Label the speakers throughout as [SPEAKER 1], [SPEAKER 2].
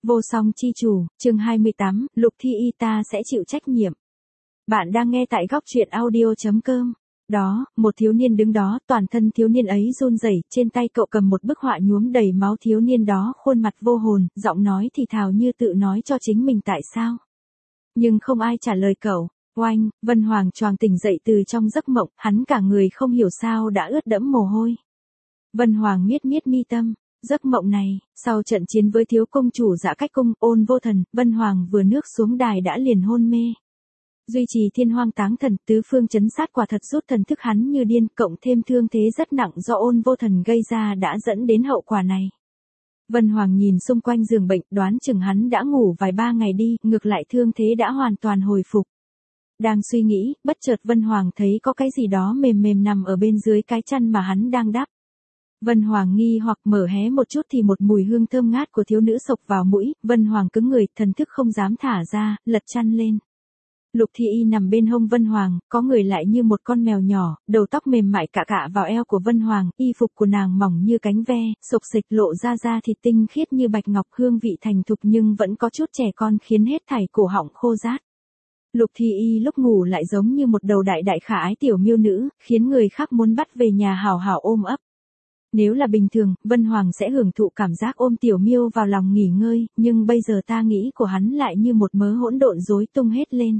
[SPEAKER 1] Vô song chi chủ, chương 28, Lục Thi Y ta sẽ chịu trách nhiệm. Bạn đang nghe tại góc truyện audio.com. Đó, một thiếu niên đứng đó, toàn thân thiếu niên ấy run rẩy, trên tay cậu cầm một bức họa nhuốm đầy máu thiếu niên đó, khuôn mặt vô hồn, giọng nói thì thào như tự nói cho chính mình tại sao. Nhưng không ai trả lời cậu. Oanh, Vân Hoàng choàng tỉnh dậy từ trong giấc mộng, hắn cả người không hiểu sao đã ướt đẫm mồ hôi. Vân Hoàng miết miết mi tâm. Giấc mộng này, sau trận chiến với thiếu công chủ Dã Cách Cung, Ôn Vô Thần, Vân Hoàng vừa nước xuống đài đã liền hôn mê. Duy trì thiên hoang táng thần, tứ phương chấn sát quả thật rút thần thức hắn như điên, cộng thêm thương thế rất nặng do Ôn Vô Thần gây ra đã dẫn đến hậu quả này. Vân Hoàng nhìn xung quanh giường bệnh, đoán chừng hắn đã ngủ vài ba ngày đi, ngược lại thương thế đã hoàn toàn hồi phục. Đang suy nghĩ, bất chợt Vân Hoàng thấy có cái gì đó mềm mềm nằm ở bên dưới cái chăn mà hắn đang đắp. Vân Hoàng nghi hoặc mở hé một chút thì một mùi hương thơm ngát của thiếu nữ xộc vào mũi, Vân Hoàng cứng người, thần thức không dám thả ra, lật chăn lên. Lục Thi Y nằm bên hông Vân Hoàng, có người lại như một con mèo nhỏ, đầu tóc mềm mại cạ cạ vào eo của Vân Hoàng, y phục của nàng mỏng như cánh ve, xộc xịch lộ ra da thịt tinh khiết như bạch ngọc, hương vị thành thục nhưng vẫn có chút trẻ con khiến hết thảy cổ họng khô rát. Lục Thi Y lúc ngủ lại giống như một đầu đại đại khả ái tiểu miêu nữ, khiến người khác muốn bắt về nhà hào hào ôm ấp. Nếu là bình thường, Vân Hoàng sẽ hưởng thụ cảm giác ôm tiểu miêu vào lòng nghỉ ngơi, nhưng bây giờ ta nghĩ của hắn lại như một mớ hỗn độn rối tung hết lên.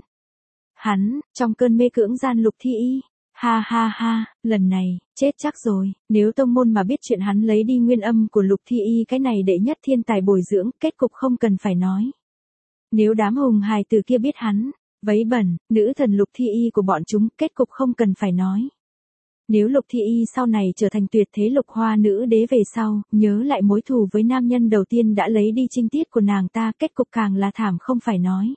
[SPEAKER 1] Hắn, trong cơn mê cưỡng gian Lục Thi Y, ha ha ha, lần này, chết chắc rồi, nếu tông môn mà biết chuyện hắn lấy đi nguyên âm của Lục Thi Y cái này đệ nhất thiên tài bồi dưỡng, kết cục không cần phải nói. Nếu đám hùng hài từ kia biết hắn, vấy bẩn, nữ thần Lục Thi Y của bọn chúng, kết cục không cần phải nói. Nếu Lục Thi Y sau này trở thành tuyệt thế lục hoa nữ đế về sau, nhớ lại mối thù với nam nhân đầu tiên đã lấy đi trinh tiết của nàng ta, kết cục càng là thảm không phải nói.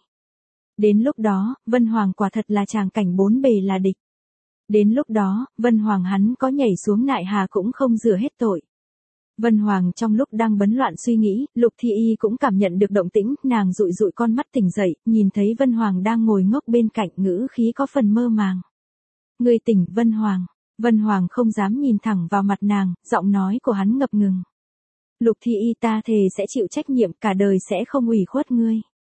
[SPEAKER 1] Đến lúc đó, Vân Hoàng quả thật là tràng cảnh bốn bề là địch. Đến lúc đó, Vân Hoàng hắn có nhảy xuống nại hà cũng không rửa hết tội. Vân Hoàng trong lúc đang bấn loạn suy nghĩ, Lục Thi Y cũng cảm nhận được động tĩnh, nàng dụi dụi con mắt tỉnh dậy, nhìn thấy Vân Hoàng đang ngồi ngốc bên cạnh, ngữ khí có phần mơ màng. Người tỉnh, Vân Hoàng. Vân Hoàng không dám nhìn thẳng vào mặt nàng, giọng nói của hắn ngập ngừng. Lục Thi Y ta thề sẽ chịu trách nhiệm, cả đời sẽ không ủy khuất ngươi.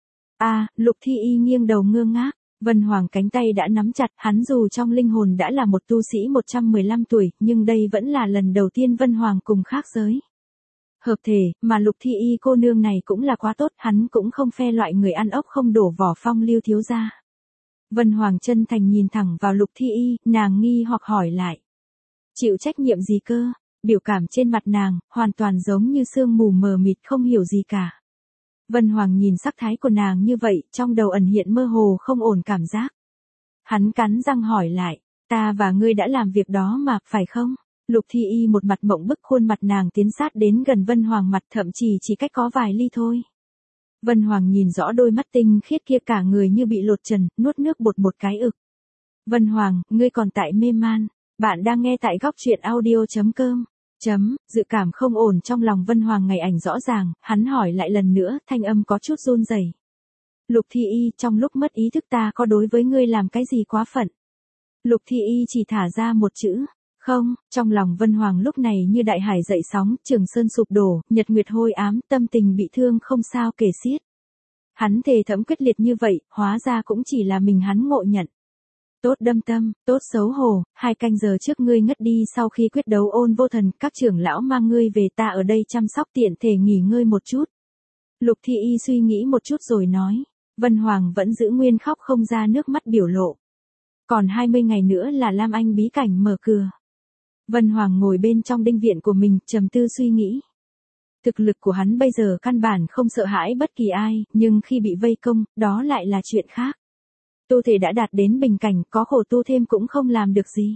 [SPEAKER 1] Lục Thi Y nghiêng đầu ngơ ngác, Vân Hoàng cánh tay đã nắm chặt, hắn dù trong linh hồn đã là một tu sĩ 115 tuổi, nhưng đây vẫn là lần đầu tiên Vân Hoàng cùng khác giới. Hợp thể, mà Lục Thi Y cô nương này cũng là quá tốt, hắn cũng không phe loại người ăn ốc không đổ vỏ phong lưu thiếu gia. Vân Hoàng chân thành nhìn thẳng vào Lục Thi Y, nàng nghi hoặc hỏi lại. Chịu trách nhiệm gì cơ? Biểu cảm trên mặt nàng, hoàn toàn giống như sương mù mờ mịt không hiểu gì cả. Vân Hoàng nhìn sắc thái của nàng như vậy, trong đầu ẩn hiện mơ hồ không ổn cảm giác. Hắn cắn răng hỏi lại, ta và ngươi đã làm việc đó mà, phải không? Lục Thi Y một mặt mộng bức, khuôn mặt nàng tiến sát đến gần Vân Hoàng mặt, thậm chí chỉ cách có vài ly thôi. Vân Hoàng nhìn rõ đôi mắt tinh khiết kia, cả người như bị lột trần, nuốt nước bọt một cái ực. Vân Hoàng, ngươi còn tại mê man. Bạn đang nghe tại góc truyện audio.com. Dự cảm không ổn trong lòng Vân Hoàng ngày ảnh rõ ràng, hắn hỏi lại lần nữa, thanh âm có chút run rẩy. Lục Thi Y, trong lúc mất ý thức ta có đối với ngươi làm cái gì quá phận? Lục Thi Y chỉ thả ra một chữ. Không, trong lòng Vân Hoàng lúc này như đại hải dậy sóng, Trường Sơn sụp đổ, nhật nguyệt hôi ám, tâm tình bị thương không sao kể xiết. Hắn thề thẫm quyết liệt như vậy, hóa ra cũng chỉ là mình hắn ngộ nhận. Tốt đâm tâm, tốt xấu hổ, 2 canh giờ trước ngươi ngất đi sau khi quyết đấu Ôn Vô Thần, các trưởng lão mang ngươi về, ta ở đây chăm sóc tiện thể nghỉ ngơi một chút. Lục Thi Y suy nghĩ một chút rồi nói, Vân Hoàng vẫn giữ nguyên khóc không ra nước mắt biểu lộ. Còn 20 ngày nữa là Lam Anh bí cảnh mở cửa. Vân Hoàng ngồi bên trong đinh viện của mình, trầm tư suy nghĩ. Thực lực của hắn bây giờ căn bản không sợ hãi bất kỳ ai, nhưng khi bị vây công, đó lại là chuyện khác. Tu thể đã đạt đến bình cảnh, có khổ tu thêm cũng không làm được gì.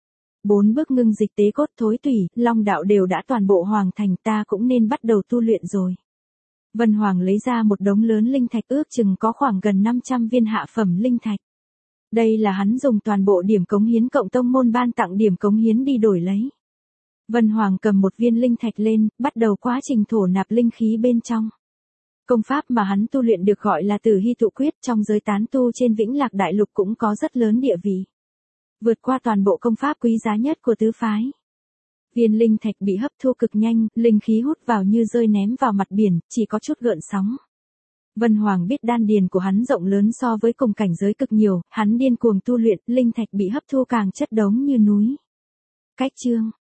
[SPEAKER 1] 4 bước ngưng dịch tế cốt thối tủy, long đạo đều đã toàn bộ hoàn thành, ta cũng nên bắt đầu tu luyện rồi. Vân Hoàng lấy ra một đống lớn linh thạch, ước chừng có khoảng gần 500 viên hạ phẩm linh thạch. Đây là hắn dùng toàn bộ điểm cống hiến cộng tông môn ban tặng điểm cống hiến đi đổi lấy. Vân Hoàng cầm một viên linh thạch lên, bắt đầu quá trình thổ nạp linh khí bên trong. Công pháp mà hắn tu luyện được gọi là Tử Hy Tụ Quyết, trong giới tán tu trên Vĩnh Lạc Đại Lục cũng có rất lớn địa vị. Vượt qua toàn bộ công pháp quý giá nhất của tứ phái. Viên linh thạch bị hấp thu cực nhanh, linh khí hút vào như rơi ném vào mặt biển, chỉ có chút gợn sóng. Vân Hoàng biết đan điền của hắn rộng lớn so với cùng cảnh giới cực nhiều, hắn điên cuồng tu luyện, linh thạch bị hấp thu càng chất đống như núi. Cách chương